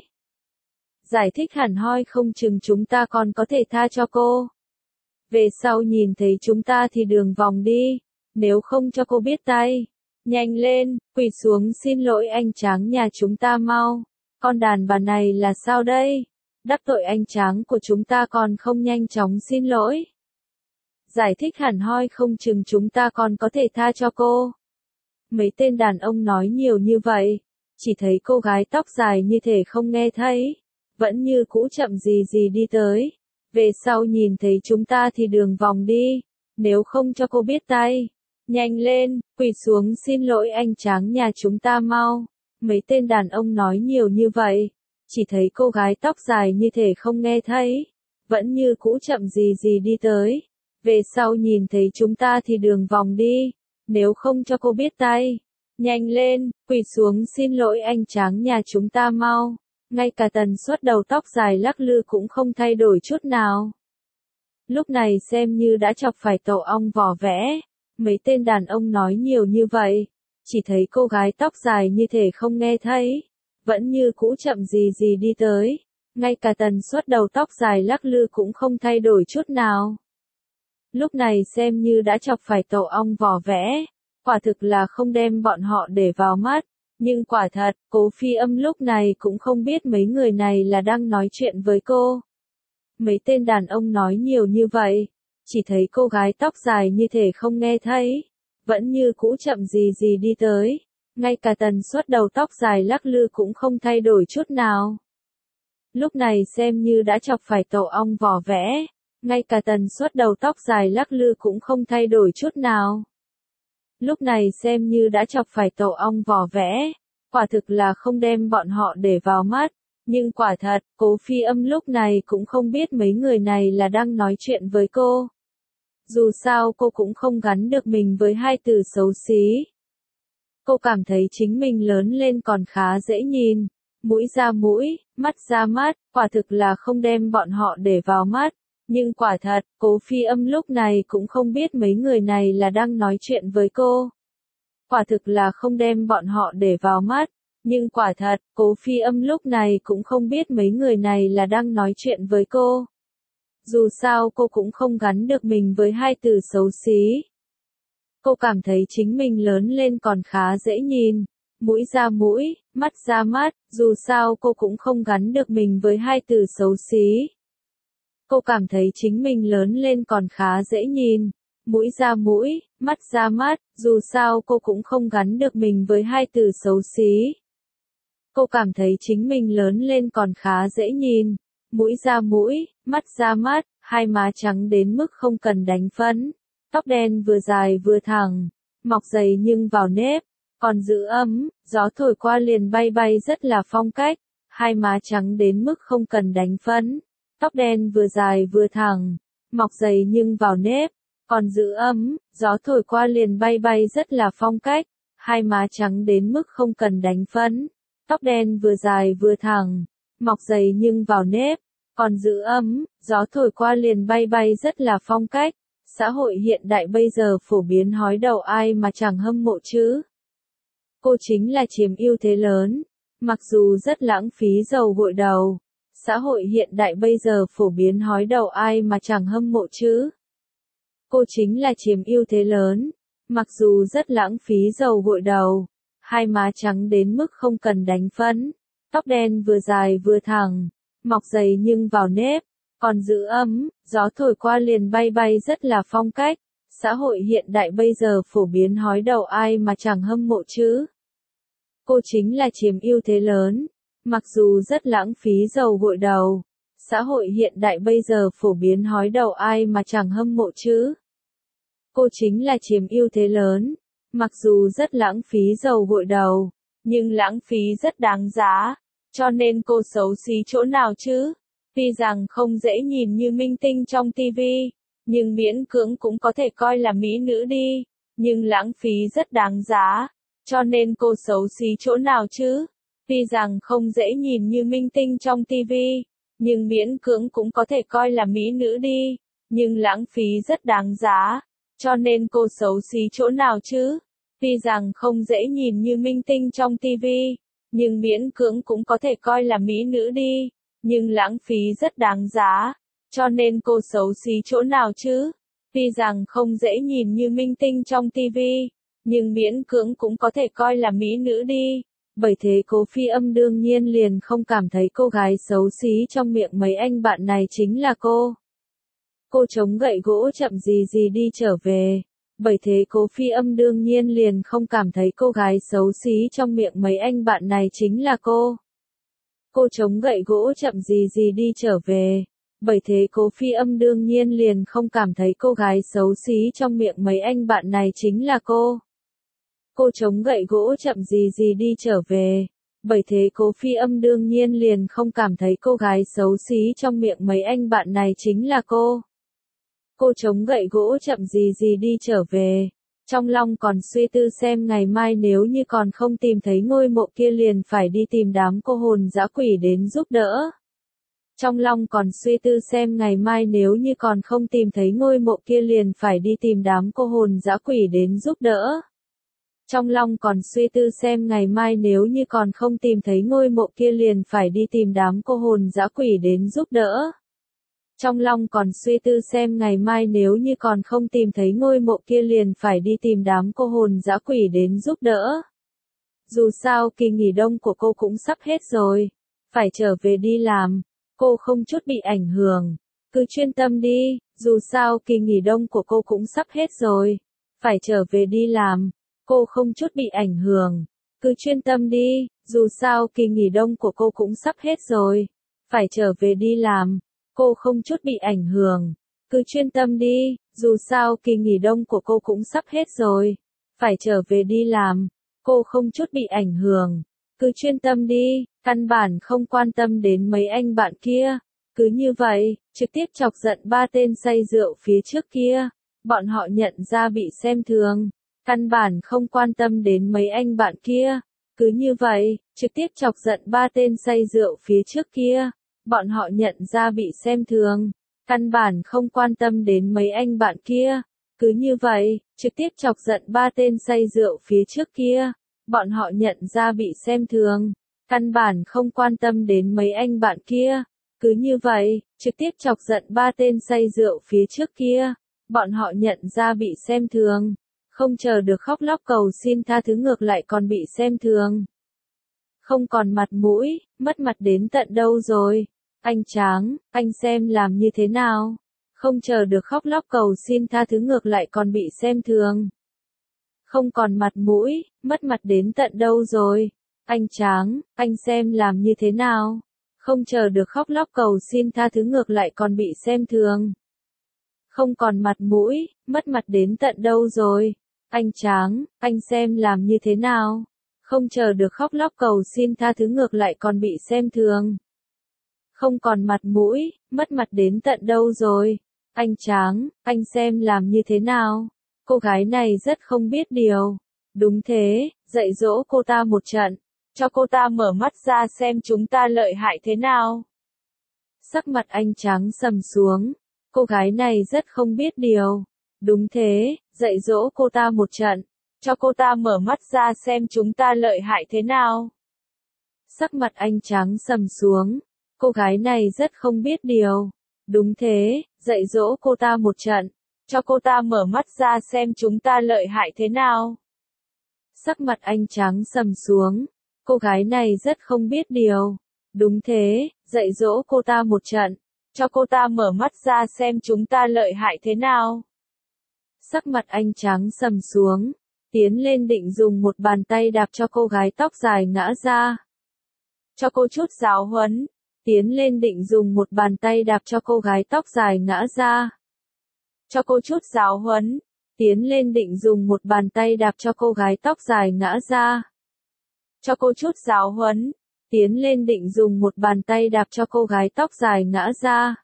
Giải thích hẳn hoi không chừng chúng ta còn có thể tha cho cô. Về sau nhìn thấy chúng ta thì đường vòng đi, nếu không cho cô biết tay. Nhanh lên, quỳ xuống xin lỗi anh tráng nhà chúng ta mau. Con đàn bà này là sao đây? Đắc tội anh tráng của chúng ta còn không nhanh chóng xin lỗi. Giải thích hẳn hoi không chừng chúng ta còn có thể tha cho cô. Mấy tên đàn ông nói nhiều như vậy, chỉ thấy cô gái tóc dài như thể không nghe thấy, vẫn như cũ chậm gì gì đi tới. Về sau nhìn thấy chúng ta thì đường vòng đi, nếu không cho cô biết tay. Nhanh lên, quỳ xuống xin lỗi anh tráng nhà chúng ta mau. Mấy tên đàn ông nói nhiều như vậy, chỉ thấy cô gái tóc dài như thể không nghe thấy, vẫn như cũ chậm gì gì đi tới. Về sau nhìn thấy chúng ta thì đường vòng đi, nếu không cho cô biết tay. Nhanh lên, quỳ xuống xin lỗi anh tráng nhà chúng ta mau. Ngay cả tần suất đầu tóc dài lắc lư cũng không thay đổi chút nào. Lúc này xem như đã chọc phải tổ ong vỏ vẽ. Mấy tên đàn ông nói nhiều như vậy, chỉ thấy cô gái tóc dài như thể không nghe thấy, vẫn như cũ chậm gì gì đi tới. Ngay cả tần suất đầu tóc dài lắc lư cũng không thay đổi chút nào. Lúc này xem như đã chọc phải tổ ong vỏ vẽ, quả thực là không đem bọn họ để vào mắt. Nhưng quả thật, Cố Phi Âm lúc này cũng không biết mấy người này là đang nói chuyện với cô. Mấy tên đàn ông nói nhiều như vậy, chỉ thấy cô gái tóc dài như thể không nghe thấy, vẫn như cũ chậm gì gì đi tới. Ngay cả tần suất đầu tóc dài lắc lư cũng không thay đổi chút nào. Lúc này xem như đã chọc phải tổ ong vỏ vẽ, ngay cả tần suất đầu tóc dài lắc lư cũng không thay đổi chút nào. Lúc này xem như đã chọc phải tổ ong vỏ vẽ, quả thực là không đem bọn họ để vào mắt. Nhưng quả thật, Cố Phi Âm lúc này cũng không biết mấy người này là đang nói chuyện với cô. Dù sao cô cũng không gắn được mình với hai từ xấu xí. Cô cảm thấy chính mình lớn lên còn khá dễ nhìn, mũi ra mũi, mắt ra mắt, quả thực là không đem bọn họ để vào mắt. Nhưng quả thật, Cố Phi Âm lúc này cũng không biết mấy người này là đang nói chuyện với cô. Quả thực là không đem bọn họ để vào mắt. Nhưng quả thật, Cố Phi Âm lúc này cũng không biết mấy người này là đang nói chuyện với cô. Dù sao cô cũng không gắn được mình với hai từ xấu xí. Cô cảm thấy chính mình lớn lên còn khá dễ nhìn. Mũi ra mũi, mắt ra mắt, dù sao cô cũng không gắn được mình với hai từ xấu xí. Cô cảm thấy chính mình lớn lên còn khá dễ nhìn. Mũi ra mũi, mắt ra mắt, dù sao cô cũng không gắn được mình với hai từ xấu xí. Cô cảm thấy chính mình lớn lên còn khá dễ nhìn. Mũi ra mũi, mắt ra mắt, hai má trắng đến mức không cần đánh phấn. Tóc đen vừa dài vừa thẳng, mọc dày nhưng vào nếp, còn giữ ấm, gió thổi qua liền bay bay rất là phong cách. Hai má trắng đến mức không cần đánh phấn. Tóc đen vừa dài vừa thẳng, mọc dày nhưng vào nếp, còn giữ ấm, gió thổi qua liền bay bay rất là phong cách. Hai má trắng đến mức không cần đánh phấn. Tóc đen vừa dài vừa thẳng, mọc dày nhưng vào nếp, còn giữ ấm, gió thổi qua liền bay bay rất là phong cách. Xã hội hiện đại bây giờ phổ biến hói đầu ai mà chẳng hâm mộ chứ. Cô chính là chiếm ưu thế lớn, mặc dù rất lãng phí dầu gội đầu. Xã hội hiện đại bây giờ phổ biến hói đầu ai mà chẳng hâm mộ chứ. Cô chính là chiếm ưu thế lớn, mặc dù rất lãng phí dầu gội đầu. Hai má trắng đến mức không cần đánh phấn, tóc đen vừa dài vừa thẳng, mọc dày nhưng vào nếp, còn giữ ấm, gió thổi qua liền bay bay rất là phong cách. Xã hội hiện đại bây giờ phổ biến hói đầu ai mà chẳng hâm mộ chứ. Cô chính là chiếm ưu thế lớn, mặc dù rất lãng phí dầu gội đầu. Xã hội hiện đại bây giờ phổ biến hói đầu ai mà chẳng hâm mộ chứ. Cô chính là chiếm ưu thế lớn. Mặc dù rất lãng phí dầu gội đầu, nhưng lãng phí rất đáng giá, cho nên cô xấu xí chỗ nào chứ? Tuy rằng không dễ nhìn như minh tinh trong tivi, nhưng miễn cưỡng cũng có thể coi là mỹ nữ đi, nhưng lãng phí rất đáng giá, cho nên cô xấu xí chỗ nào chứ? Tuy rằng không dễ nhìn như minh tinh trong tivi, nhưng miễn cưỡng cũng có thể coi là mỹ nữ đi, nhưng lãng phí rất đáng giá, cho nên cô xấu xí chỗ nào chứ? Tuy rằng không dễ nhìn như minh tinh trong tivi, nhưng miễn cưỡng cũng có thể coi là mỹ nữ đi, nhưng lãng phí rất đáng giá, cho nên cô xấu xí chỗ nào chứ? Tuy rằng không dễ nhìn như minh tinh trong tivi, nhưng miễn cưỡng cũng có thể coi là mỹ nữ đi. Bởi thế Cố Phi Âm đương nhiên liền không cảm thấy cô gái xấu xí trong miệng mấy anh bạn này chính là cô. Cô chống gậy gỗ chậm gì gì đi trở về. Bởi thế Cố Phi Âm đương nhiên liền không cảm thấy cô gái xấu xí trong miệng mấy anh bạn này chính là cô. Cô chống gậy gỗ chậm gì gì đi trở về. Bởi thế Cố Phi Âm đương nhiên liền không cảm thấy cô gái xấu xí trong miệng mấy anh bạn này chính là cô. Cô chống gậy gỗ chậm gì gì đi trở về. Bởi thế Cố Phi Âm đương nhiên liền không cảm thấy cô gái xấu xí trong miệng mấy anh bạn này chính là cô. Cô chống gậy gỗ chậm gì gì đi trở về. Trong lòng còn suy tư xem ngày mai nếu như còn không tìm thấy ngôi mộ kia liền phải đi tìm đám cô hồn dã quỷ đến giúp đỡ. Trong lòng còn suy tư xem ngày mai nếu như còn không tìm thấy ngôi mộ kia liền phải đi tìm đám cô hồn dã quỷ đến giúp đỡ. Trong lòng còn suy tư xem ngày mai nếu như còn không tìm thấy ngôi mộ kia liền phải đi tìm đám cô hồn dã quỷ đến giúp đỡ. Trong lòng còn suy tư xem ngày mai nếu như còn không tìm thấy ngôi mộ kia liền phải đi tìm đám cô hồn dã quỷ đến giúp đỡ. Dù sao kỳ nghỉ đông của cô cũng sắp hết rồi, phải trở về đi làm, cô không chút bị ảnh hưởng, cứ chuyên tâm đi, dù sao kỳ nghỉ đông của cô cũng sắp hết rồi, phải trở về đi làm, cô không chút bị ảnh hưởng, cứ chuyên tâm đi, dù sao kỳ nghỉ đông của cô cũng sắp hết rồi, phải trở về đi làm. Cô không chút bị ảnh hưởng, cứ chuyên tâm đi, dù sao kỳ nghỉ đông của cô cũng sắp hết rồi, phải trở về đi làm, cô không chút bị ảnh hưởng, cứ chuyên tâm đi, căn bản không quan tâm đến mấy anh bạn kia, cứ như vậy, trực tiếp chọc giận ba tên say rượu phía trước kia, bọn họ nhận ra bị xem thường, căn bản không quan tâm đến mấy anh bạn kia, cứ như vậy, trực tiếp chọc giận ba tên say rượu phía trước kia. Bọn họ nhận ra bị xem thường, căn bản không quan tâm đến mấy anh bạn kia, cứ như vậy, trực tiếp chọc giận ba tên say rượu phía trước kia, bọn họ nhận ra bị xem thường, căn bản không quan tâm đến mấy anh bạn kia, cứ như vậy, trực tiếp chọc giận ba tên say rượu phía trước kia, bọn họ nhận ra bị xem thường, Không chờ được khóc lóc cầu xin tha thứ ngược lại còn bị xem thường. Không còn mặt mũi, mất mặt đến tận đâu rồi? Anh Tráng, anh xem làm như thế nào? Không chờ được khóc lóc cầu xin tha thứ ngược lại còn bị xem thường. Không còn mặt mũi, mất mặt đến tận đâu rồi? Anh Tráng, anh xem làm như thế nào? Không chờ được khóc lóc cầu xin tha thứ ngược lại còn bị xem thường. Không còn mặt mũi, mất mặt đến tận đâu rồi? Anh Tráng, anh xem làm như thế nào? Không chờ được khóc lóc cầu xin tha thứ ngược lại còn bị xem thường. Không còn mặt mũi, mất mặt đến tận đâu rồi? Anh Tráng, anh xem làm như thế nào? Cô gái này rất không biết điều. Đúng thế, dạy dỗ cô ta một trận, cho cô ta mở mắt ra xem chúng ta lợi hại thế nào. Sắc mặt anh Tráng sầm xuống. Cô gái này rất không biết điều. Đúng thế, dạy dỗ cô ta một trận, cho cô ta mở mắt ra xem chúng ta lợi hại thế nào. Sắc mặt anh Tráng sầm xuống. Cô gái này rất không biết điều. Đúng thế, dạy dỗ cô ta một trận, cho cô ta mở mắt ra xem chúng ta lợi hại thế nào. Sắc mặt anh Tráng sầm xuống. Cô gái này rất không biết điều. Đúng thế, dạy dỗ cô ta một trận, cho cô ta mở mắt ra xem chúng ta lợi hại thế nào. Sắc mặt anh Tráng sầm xuống, tiến lên định dùng một bàn tay đạp cho cô gái tóc dài ngã ra. Cho cô chút giáo huấn. Tiến lên định dùng một bàn tay đạp cho cô gái tóc dài ngã ra. Cho cô chút giáo huấn. Tiến lên định dùng một bàn tay đạp cho cô gái tóc dài ngã ra. Cho cô chút giáo huấn. Tiến lên định dùng một bàn tay đạp cho cô gái tóc dài ngã ra.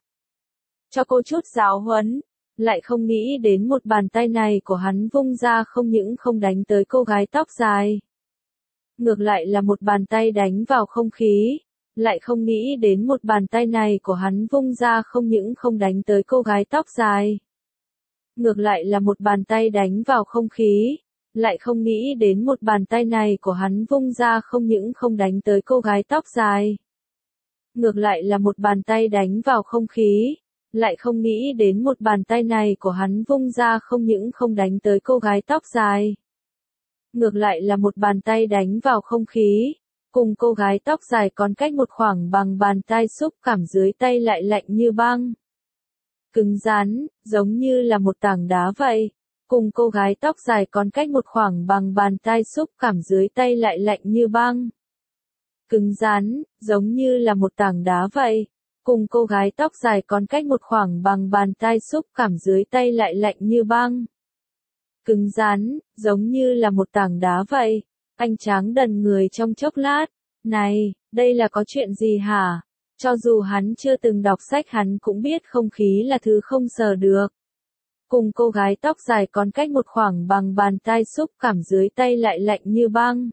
Cho cô chút giáo huấn. Lại không nghĩ đến một bàn tay này của hắn vung ra không những không đánh tới cô gái tóc dài. Ngược lại là một bàn tay đánh vào không khí. Lại không nghĩ đến một bàn tay này của hắn vung ra không những không đánh tới cô gái tóc dài. Ngược lại là một bàn tay đánh vào không khí. Lại không nghĩ đến một bàn tay này của hắn vung ra không những không đánh tới cô gái tóc dài. Ngược lại là một bàn tay đánh vào không khí. Lại không nghĩ đến một bàn tay này của hắn vung ra không những không đánh tới cô gái tóc dài. Ngược lại là một bàn tay đánh vào không khí. Cùng cô gái tóc dài còn cách một khoảng bằng bàn tay, xúc cảm dưới tay lại lạnh như băng. Cứng rắn, giống như là một tảng đá vậy. Cùng cô gái tóc dài còn cách một khoảng bằng bàn tay, xúc cảm dưới tay lại lạnh như băng. Cứng rắn, giống như là một tảng đá vậy. Cùng cô gái tóc dài còn cách một khoảng bằng bàn tay, xúc cảm dưới tay lại lạnh như băng. Cứng rắn, giống như là một tảng đá vậy. Anh Tráng đần người trong chốc lát. Này, đây là có chuyện gì hả? Cho dù hắn chưa từng đọc sách hắn cũng biết không khí là thứ không sờ được. Cùng cô gái tóc dài còn cách một khoảng bằng bàn tay, xúc cảm dưới tay lại lạnh như băng.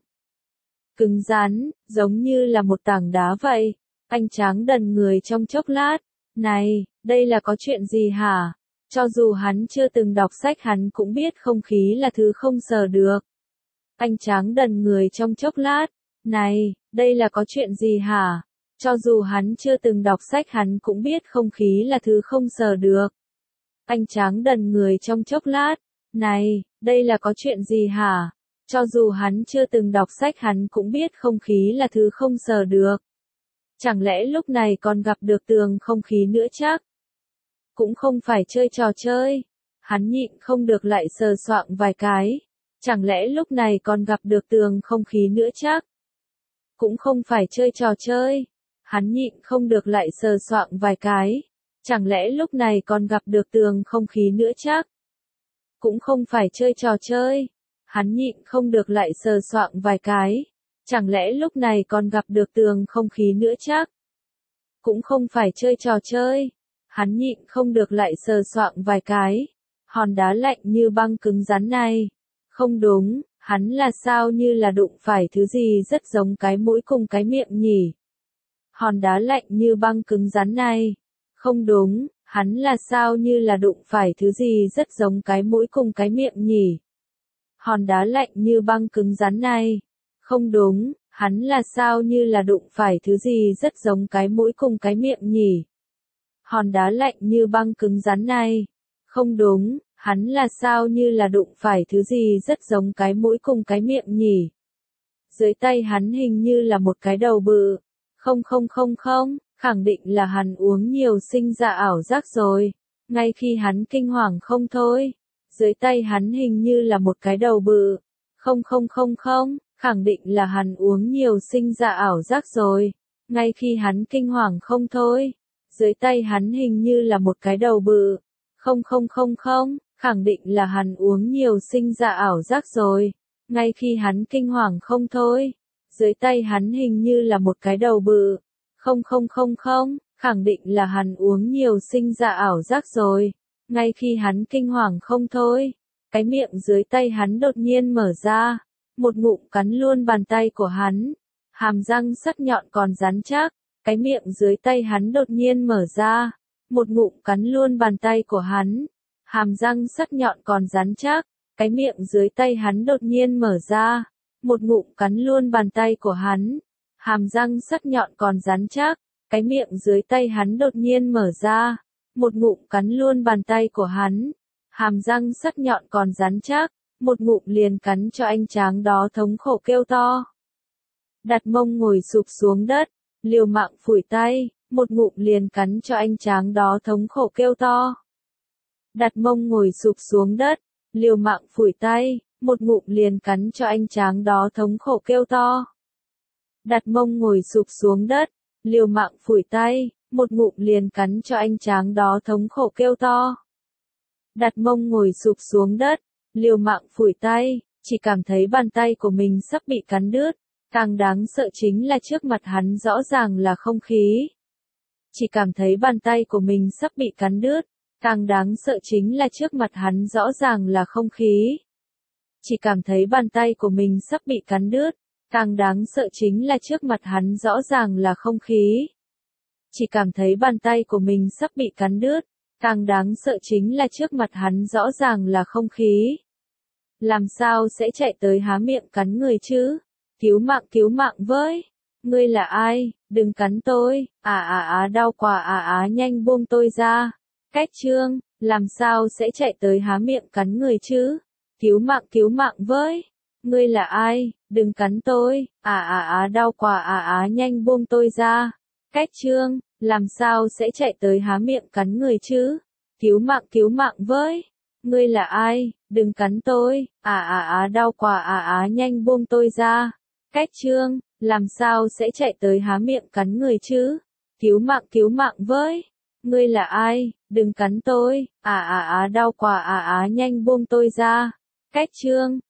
Cứng rắn, giống như là một tảng đá vậy. Anh Tráng đần người trong chốc lát. Này, đây là có chuyện gì hả? Cho dù hắn chưa từng đọc sách hắn cũng biết không khí là thứ không sờ được. Anh Tráng đần người trong chốc lát. Này, đây là có chuyện gì hả? Cho dù hắn chưa từng đọc sách hắn cũng biết không khí là thứ không sờ được. Anh Tráng đần người trong chốc lát. Này, đây là có chuyện gì hả? Cho dù hắn chưa từng đọc sách hắn cũng biết không khí là thứ không sờ được. Chẳng lẽ lúc này còn gặp được tường không khí nữa chắc? Cũng không phải chơi trò chơi. Hắn nhịn không được lại sờ soạng vài cái. Chẳng lẽ lúc này còn gặp được tường không khí nữa chắc? Cũng không phải chơi trò chơi. Hắn nhịn không được lại sờ soạng vài cái. Chẳng lẽ lúc này còn gặp được tường không khí nữa chắc? Cũng không phải chơi trò chơi. Hắn nhịn không được lại sờ soạng vài cái. Chẳng lẽ lúc này còn gặp được tường không khí nữa chắc? Cũng không phải chơi trò chơi. Hắn nhịn không được lại sờ soạng vài cái. Hòn đá lạnh như băng cứng rắn này. Không đúng, hắn là sao như là đụng phải thứ gì rất giống cái mũi cùng cái miệng nhỉ? Hòn đá lạnh như băng cứng rắn này. Không đúng, hắn là sao như là đụng phải thứ gì rất giống cái mũi cùng cái miệng nhỉ? Hòn đá lạnh như băng cứng rắn này. Không đúng, hắn là sao như là đụng phải thứ gì rất giống cái mũi cùng cái miệng nhỉ? Hòn đá lạnh như băng cứng rắn này. Không đúng, Hắn là sao như là đụng phải thứ gì rất giống cái mũi cùng cái miệng nhỉ. Dưới tay hắn hình như là một cái đầu bự. Không không không không, khẳng định là hắn uống nhiều sinh ra ảo giác rồi. Ngay khi hắn kinh hoàng không thôi. Dưới tay hắn hình như là một cái đầu bự. Không không không không, khẳng định là hắn uống nhiều sinh ra ảo giác rồi. Ngay khi hắn kinh hoàng không thôi. Dưới tay hắn hình như là một cái đầu bự. Không không không không, khẳng định là hắn uống nhiều sinh ra ảo giác rồi. Ngay khi hắn kinh hoàng không thôi. Dưới tay hắn hình như là một cái đầu bự. Không không không không, khẳng định là hắn uống nhiều sinh ra ảo giác rồi. Ngay khi hắn kinh hoàng không thôi. Cái miệng dưới tay hắn đột nhiên mở ra. Một ngụm cắn luôn bàn tay của hắn. Hàm răng sắc nhọn còn rắn chắc. Cái miệng dưới tay hắn đột nhiên mở ra. Một ngụm cắn luôn bàn tay của hắn. Hàm răng sắc nhọn còn rắn chắc. Cái miệng dưới tay hắn đột nhiên mở ra. Một ngụm cắn luôn bàn tay của hắn. Hàm răng sắc nhọn còn rắn chắc. Cái miệng dưới tay hắn đột nhiên mở ra. Một ngụm cắn luôn bàn tay của hắn. Hàm răng sắc nhọn còn rắn chắc. Một ngụm liền cắn cho anh chàng đó thống khổ kêu to. Đặt mông ngồi sụp xuống đất. Liều mạng phủi tay. Một ngụm liền cắn cho anh chàng đó thống khổ kêu to. Đặt mông ngồi sụp xuống đất. Liều mạng phủi tay. Một ngụm liền cắn cho anh chàng đó thống khổ kêu to. Đặt mông ngồi sụp xuống đất. Liều mạng phủi tay. Một ngụm liền cắn cho anh chàng đó thống khổ kêu to. Đặt mông ngồi sụp xuống đất. Liều mạng phủi tay. Chỉ cảm thấy bàn tay của mình sắp bị cắn đứt. Càng đáng sợ chính là trước mặt hắn rõ ràng là không khí. Chỉ cảm thấy bàn tay của mình sắp bị cắn đứt. Càng đáng sợ chính là trước mặt hắn rõ ràng là không khí. Chỉ cảm thấy bàn tay của mình sắp bị cắn đứt. Càng đáng sợ chính là trước mặt hắn rõ ràng là không khí. Chỉ cảm thấy bàn tay của mình sắp bị cắn đứt. Càng đáng sợ chính là trước mặt hắn rõ ràng là không khí. Làm sao sẽ chạy tới há miệng cắn người chứ? Cứu mạng cứu mạng với. Ngươi là ai? Đừng cắn tôi. À à à đau quá à à nhanh buông tôi ra. Cách trương, làm sao sẽ chạy tới há miệng cắn người chứ? Cứu mạng cứu mạng với. Ngươi là ai? Đừng cắn tôi. À à à đau quá à à nhanh buông tôi ra. Cách trương, làm sao sẽ chạy tới há miệng cắn người chứ? Cứu mạng cứu mạng với. Ngươi là ai? Đừng cắn tôi. À à à đau quá à à nhanh buông tôi ra. Cách trương, làm sao sẽ chạy tới há miệng cắn người chứ? Cứu mạng cứu mạng với. Ngươi là ai? Đừng cắn tôi. À à à đau quá à à nhanh buông tôi ra. Cách trương,